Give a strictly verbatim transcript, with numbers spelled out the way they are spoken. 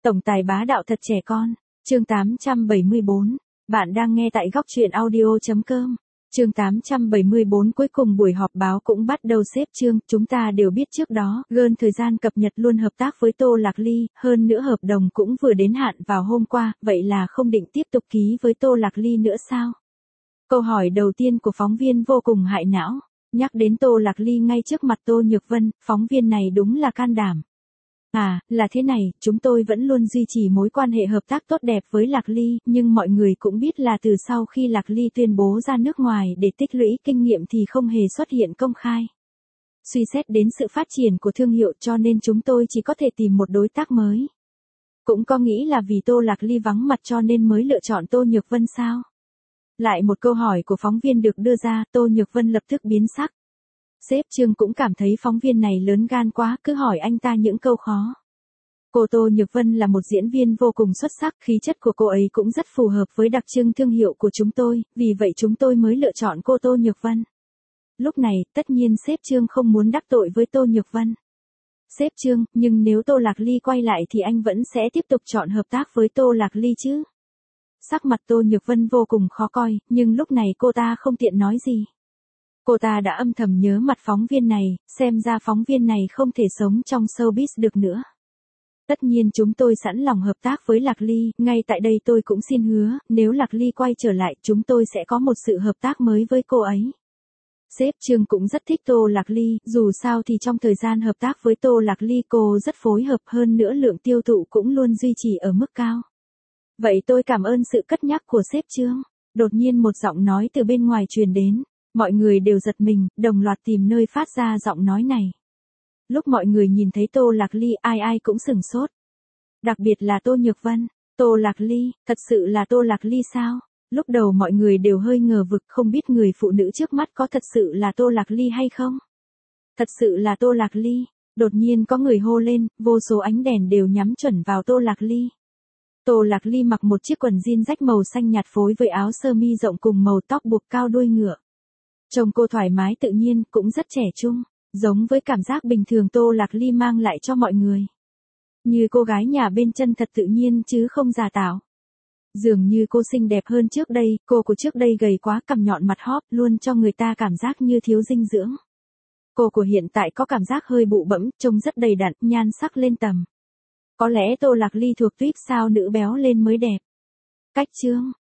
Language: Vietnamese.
Tổng tài bá đạo thật trẻ con. Chương tám trăm bảy mươi bốn. Bạn đang nghe tại góc truyện audio.com. Chương tám trăm bảy mươi bốn cuối cùng buổi họp báo cũng bắt đầu xếp chương, chúng ta đều biết trước đó, gơn thời gian cập nhật luôn hợp tác với Tô Lạc Ly, hơn nữa hợp đồng cũng vừa đến hạn vào hôm qua, vậy là không định tiếp tục ký với Tô Lạc Ly nữa sao? Câu hỏi đầu tiên của phóng viên vô cùng hại não, nhắc đến Tô Lạc Ly ngay trước mặt Tô Nhược Vân, phóng viên này đúng là can đảm. À, là thế này, chúng tôi vẫn luôn duy trì mối quan hệ hợp tác tốt đẹp với Lạc Ly, nhưng mọi người cũng biết là từ sau khi Lạc Ly tuyên bố ra nước ngoài để tích lũy kinh nghiệm thì không hề xuất hiện công khai. Suy xét đến sự phát triển của thương hiệu cho nên chúng tôi chỉ có thể tìm một đối tác mới. Cũng có nghĩ là vì Tô Lạc Ly vắng mặt cho nên mới lựa chọn Tô Nhược Vân sao? Lại một câu hỏi của phóng viên được đưa ra, Tô Nhược Vân lập tức biến sắc. Sếp Trương cũng cảm thấy phóng viên này lớn gan quá, cứ hỏi anh ta những câu khó. Cô Tô Nhược Vân là một diễn viên vô cùng xuất sắc, khí chất của cô ấy cũng rất phù hợp với đặc trưng thương hiệu của chúng tôi, vì vậy chúng tôi mới lựa chọn cô Tô Nhược Vân. Lúc này, tất nhiên sếp Trương không muốn đắc tội với Tô Nhược Vân. Sếp Trương, nhưng nếu Tô Lạc Ly quay lại thì anh vẫn sẽ tiếp tục chọn hợp tác với Tô Lạc Ly chứ? Sắc mặt Tô Nhược Vân vô cùng khó coi, nhưng lúc này cô ta không tiện nói gì. Cô ta đã âm thầm nhớ mặt phóng viên này, xem ra phóng viên này không thể sống trong showbiz được nữa. Tất nhiên chúng tôi sẵn lòng hợp tác với Lạc Ly, ngay tại đây tôi cũng xin hứa, nếu Lạc Ly quay trở lại chúng tôi sẽ có một sự hợp tác mới với cô ấy. Sếp Trương cũng rất thích Tô Lạc Ly, dù sao thì trong thời gian hợp tác với Tô Lạc Ly cô rất phối hợp, hơn nữa lượng tiêu thụ cũng luôn duy trì ở mức cao. Vậy tôi cảm ơn sự cất nhắc của sếp Trương. Đột nhiên một giọng nói từ bên ngoài truyền đến. Mọi người đều giật mình, đồng loạt tìm nơi phát ra giọng nói này. Lúc mọi người nhìn thấy Tô Lạc Ly, ai ai cũng sửng sốt. Đặc biệt là Tô Nhược Vân. Tô Lạc Ly, thật sự là Tô Lạc Ly sao? Lúc đầu mọi người đều hơi ngờ vực, không biết người phụ nữ trước mắt có thật sự là Tô Lạc Ly hay không? Thật sự là Tô Lạc Ly. Đột nhiên có người hô lên, vô số ánh đèn đều nhắm chuẩn vào Tô Lạc Ly. Tô Lạc Ly mặc một chiếc quần jean rách màu xanh nhạt phối với áo sơ mi rộng cùng màu tóc buộc cao đuôi ngựa. Trông cô thoải mái tự nhiên, cũng rất trẻ trung, giống với cảm giác bình thường Tô Lạc Ly mang lại cho mọi người. Như cô gái nhà bên chân thật tự nhiên chứ không giả tạo. Dường như cô xinh đẹp hơn trước đây, cô của trước đây gầy quá, cằm nhọn mặt hóp, luôn cho người ta cảm giác như thiếu dinh dưỡng. Cô của hiện tại có cảm giác hơi bụ bẫm, trông rất đầy đặn, nhan sắc lên tầm. Có lẽ Tô Lạc Ly thuộc tuýp sao nữ béo lên mới đẹp. Cách Trương,